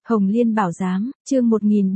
Hồng Liên Bảo Giám, chương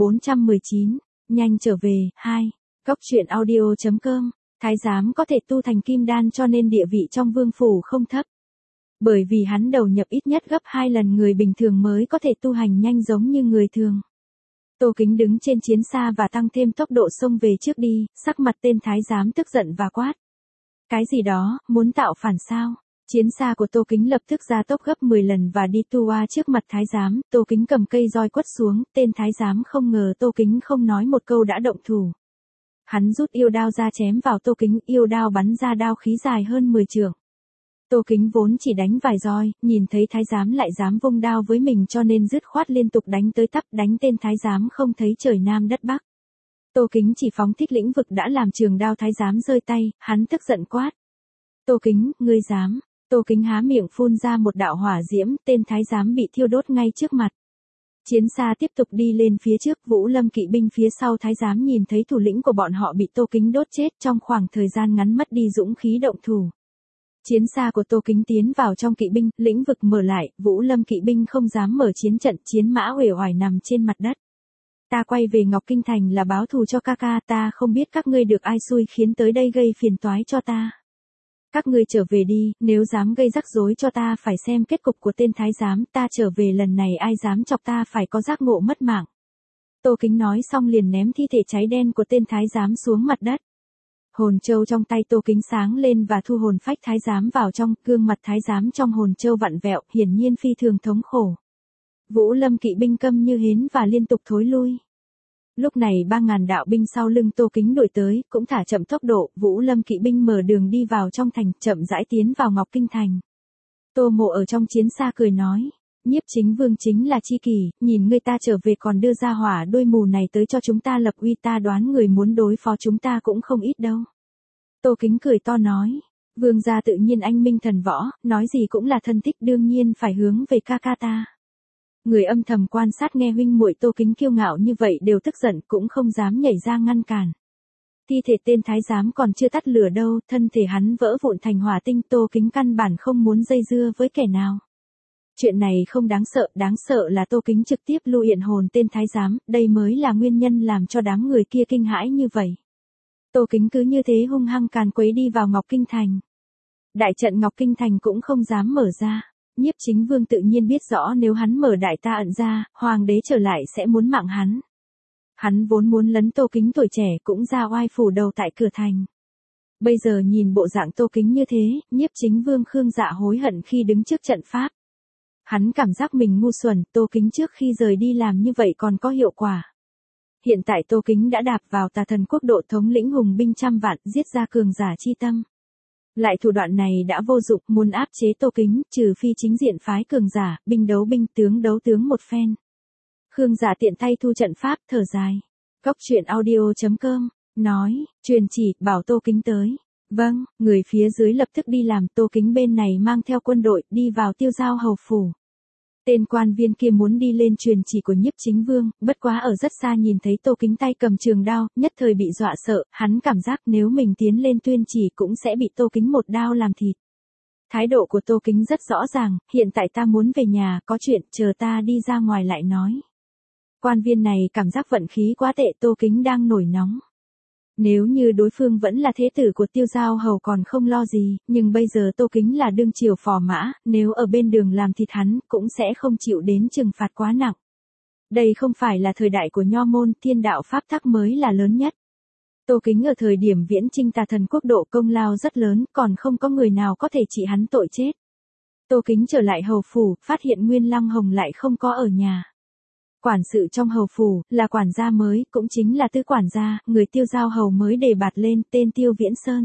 1419, nhanh trở về, 2. Cốc truyện audio.com, Thái giám có thể tu thành kim đan cho nên địa vị trong vương phủ không thấp. Bởi vì hắn đầu nhập ít nhất gấp 2 lần người bình thường mới có thể tu hành nhanh giống như người thường. Tô Kính đứng trên chiến xa và tăng thêm tốc độ xông về trước đi, sắc mặt tên thái giám tức giận và quát. Cái gì đó, muốn tạo phản sao? Chiến xa của Tô Kính lập tức ra tốc gấp 10 lần và đi tua trước mặt thái giám, Tô Kính cầm cây roi quất xuống, tên thái giám không ngờ Tô Kính không nói một câu đã động thủ. Hắn rút yêu đao ra chém vào Tô Kính, yêu đao bắn ra đao khí dài hơn 10 trượng. Tô Kính vốn chỉ đánh vài roi, nhìn thấy thái giám lại dám vung đao với mình cho nên dứt khoát liên tục đánh tới tấp, đánh tên thái giám không thấy trời nam đất bắc. Tô Kính chỉ phóng thích lĩnh vực đã làm trường đao thái giám rơi tay, hắn tức giận quát. Tô Kính, ngươi dám. Tô Kính há miệng phun ra một đạo hỏa diễm, tên thái giám bị thiêu đốt ngay trước mặt. Chiến xa tiếp tục đi lên phía trước, Vũ Lâm kỵ binh phía sau thái giám nhìn thấy thủ lĩnh của bọn họ bị Tô Kính đốt chết trong khoảng thời gian ngắn mất đi dũng khí động thủ. Chiến xa của Tô Kính tiến vào trong kỵ binh, lĩnh vực mở lại, Vũ Lâm kỵ binh không dám mở chiến trận, chiến mã uể oải nằm trên mặt đất. Ta quay về Ngọc Kinh Thành là báo thù cho ca ca, ta không biết các ngươi được ai xui khiến tới đây gây phiền toái cho ta. Các ngươi trở về đi, nếu dám gây rắc rối cho ta phải xem kết cục của tên thái giám, ta trở về lần này ai dám chọc ta phải có giác ngộ mất mạng. Tô Kính nói xong liền ném thi thể cháy đen của tên thái giám xuống mặt đất. Hồn châu trong tay Tô Kính sáng lên và thu hồn phách thái giám vào trong, gương mặt thái giám trong hồn châu vặn vẹo, hiển nhiên phi thường thống khổ. Vũ Lâm kỵ binh câm như hến và liên tục thối lui. Lúc này 3.000 đạo binh sau lưng Tô Kính đuổi tới, cũng thả chậm tốc độ, Vũ Lâm kỵ binh mở đường đi vào trong thành, chậm rãi tiến vào Ngọc Kinh Thành. Tô Mộ ở trong chiến xa cười nói, Nhiếp Chính Vương chính là chi kỷ, nhìn người ta trở về còn đưa ra hỏa đôi mù này tới cho chúng ta lập uy, ta đoán người muốn đối phó chúng ta cũng không ít đâu. Tô Kính cười to nói, Vương gia tự nhiên anh minh thần võ, nói gì cũng là thân thích đương nhiên phải hướng về ca ca ta. Người âm thầm quan sát nghe huynh muội Tô Kính kiêu ngạo như vậy đều tức giận cũng không dám nhảy ra ngăn cản. Thi thể tên thái giám còn chưa tắt lửa đâu, thân thể hắn vỡ vụn thành hỏa tinh, Tô Kính căn bản không muốn dây dưa với kẻ nào. Chuyện này không đáng sợ là Tô Kính trực tiếp lưu hiện hồn tên thái giám, đây mới là nguyên nhân làm cho đám người kia kinh hãi như vậy. Tô Kính cứ như thế hung hăng càn quấy đi vào Ngọc Kinh Thành. Đại trận Ngọc Kinh Thành cũng không dám mở ra. Nhiếp Chính Vương tự nhiên biết rõ nếu hắn mở đại ta ẩn ra, hoàng đế trở lại sẽ muốn mạng hắn. Hắn vốn muốn lấn Tô Kính tuổi trẻ cũng ra oai phủ đầu tại cửa thành. Bây giờ nhìn bộ dạng Tô Kính như thế, Nhiếp Chính Vương Khương Dạ hối hận khi đứng trước trận pháp. Hắn cảm giác mình ngu xuẩn, Tô Kính trước khi rời đi làm như vậy còn có hiệu quả. Hiện tại Tô Kính đã đạp vào Tà Thần Quốc độ thống lĩnh hùng binh trăm vạn, giết ra cường giả chi tâm. Lại thủ đoạn này đã vô dụng, muốn áp chế Tô Kính, trừ phi chính diện phái cường giả, binh đấu binh, tướng đấu tướng một phen. Khương Dạ tiện tay thu trận pháp, thở dài. Cốc truyện audio.com, nói, truyền chỉ, bảo Tô Kính tới. Vâng, người phía dưới lập tức đi làm, Tô Kính bên này mang theo quân đội, đi vào Tiêu Giao hầu phủ. Tên quan viên kia muốn đi lên truyền chỉ của Nhiếp Chính Vương, bất quá ở rất xa nhìn thấy Tô Kính tay cầm trường đao, nhất thời bị dọa sợ, hắn cảm giác nếu mình tiến lên tuyên chỉ cũng sẽ bị Tô Kính một đao làm thịt. Thái độ của Tô Kính rất rõ ràng, hiện tại ta muốn về nhà, có chuyện, chờ ta đi ra ngoài lại nói. Quan viên này cảm giác vận khí quá tệ, Tô Kính đang nổi nóng. Nếu như đối phương vẫn là thế tử của Tiêu Giao hầu còn không lo gì, nhưng bây giờ Tô Kính là đương triều phò mã, nếu ở bên đường làm thịt hắn, cũng sẽ không chịu đến trừng phạt quá nặng. Đây không phải là thời đại của nho môn, thiên đạo pháp tắc mới là lớn nhất. Tô Kính ở thời điểm viễn chinh Tà Thần Quốc độ công lao rất lớn, còn không có người nào có thể trị hắn tội chết. Tô Kính trở lại hầu phủ, phát hiện Nguyên Lăng Hồng lại không có ở nhà. Quản sự trong hầu phủ, là quản gia mới, cũng chính là tứ quản gia, người Tiêu Giao hầu mới đề bạt lên, tên Tiêu Viễn Sơn.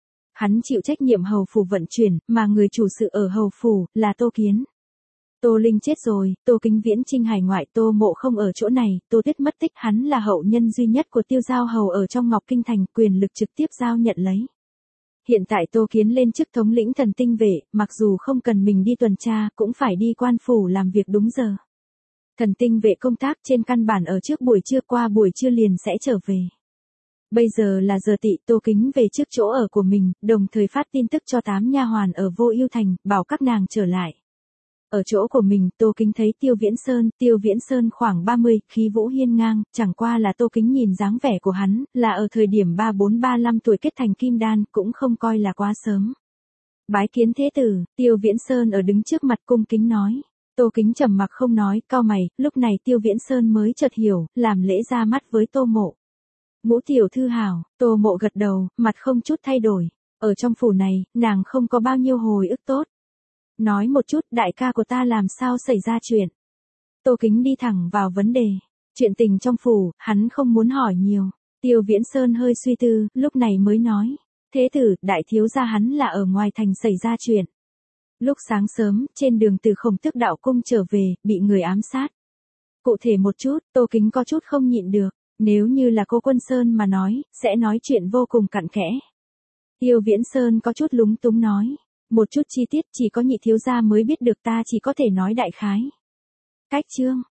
Hắn chịu trách nhiệm hầu phủ vận chuyển, mà người chủ sự ở hầu phủ, là Tô Kiến. Tô Linh chết rồi, Tô Kính viễn chinh hải ngoại, Tô Mộ không ở chỗ này, Tô Tuyết mất tích, hắn là hậu nhân duy nhất của Tiêu Giao hầu ở trong Ngọc Kinh Thành, quyền lực trực tiếp giao nhận lấy. Hiện tại Tô Kiến lên chức thống lĩnh thần tinh vệ, mặc dù không cần mình đi tuần tra, cũng phải đi quan phủ làm việc đúng giờ. Thần tinh vệ công tác trên căn bản ở trước buổi trưa, qua buổi trưa liền sẽ trở về. Bây giờ là giờ tỵ, Tô Kính về trước chỗ ở của mình, đồng thời phát tin tức cho 8 nha hoàn ở Vô Ưu Thành, bảo các nàng trở lại. Ở chỗ của mình, Tô Kính thấy Tiêu Viễn Sơn khoảng 30, khí vũ hiên ngang, chẳng qua là Tô Kính nhìn dáng vẻ của hắn, là ở thời điểm 34-35 tuổi kết thành kim đan, cũng không coi là quá sớm. Bái kiến thế tử, Tiêu Viễn Sơn ở đứng trước mặt cung kính nói. Tô Kính trầm mặc không nói, cau mày, lúc này Tiêu Viễn Sơn mới chợt hiểu, làm lễ ra mắt với Tô Mộ. Ngũ tiểu thư hảo, Tô Mộ gật đầu, mặt không chút thay đổi. Ở trong phủ này, nàng không có bao nhiêu hồi ức tốt. Nói một chút, đại ca của ta làm sao xảy ra chuyện. Tô Kính đi thẳng vào vấn đề. Chuyện tình trong phủ, hắn không muốn hỏi nhiều. Tiêu Viễn Sơn hơi suy tư, lúc này mới nói. Thế tử, đại thiếu gia hắn là ở ngoài thành xảy ra chuyện. Lúc sáng sớm, trên đường từ Khổng Tước đạo cung trở về, bị người ám sát. Cụ thể một chút, Tô Kính có chút không nhịn được. Nếu như là cô Quân Sơn mà nói, sẽ nói chuyện vô cùng cặn kẽ. Tiêu Viễn Sơn có chút lúng túng nói. Một chút chi tiết chỉ có nhị thiếu gia mới biết được, ta chỉ có thể nói đại khái. Cách chương.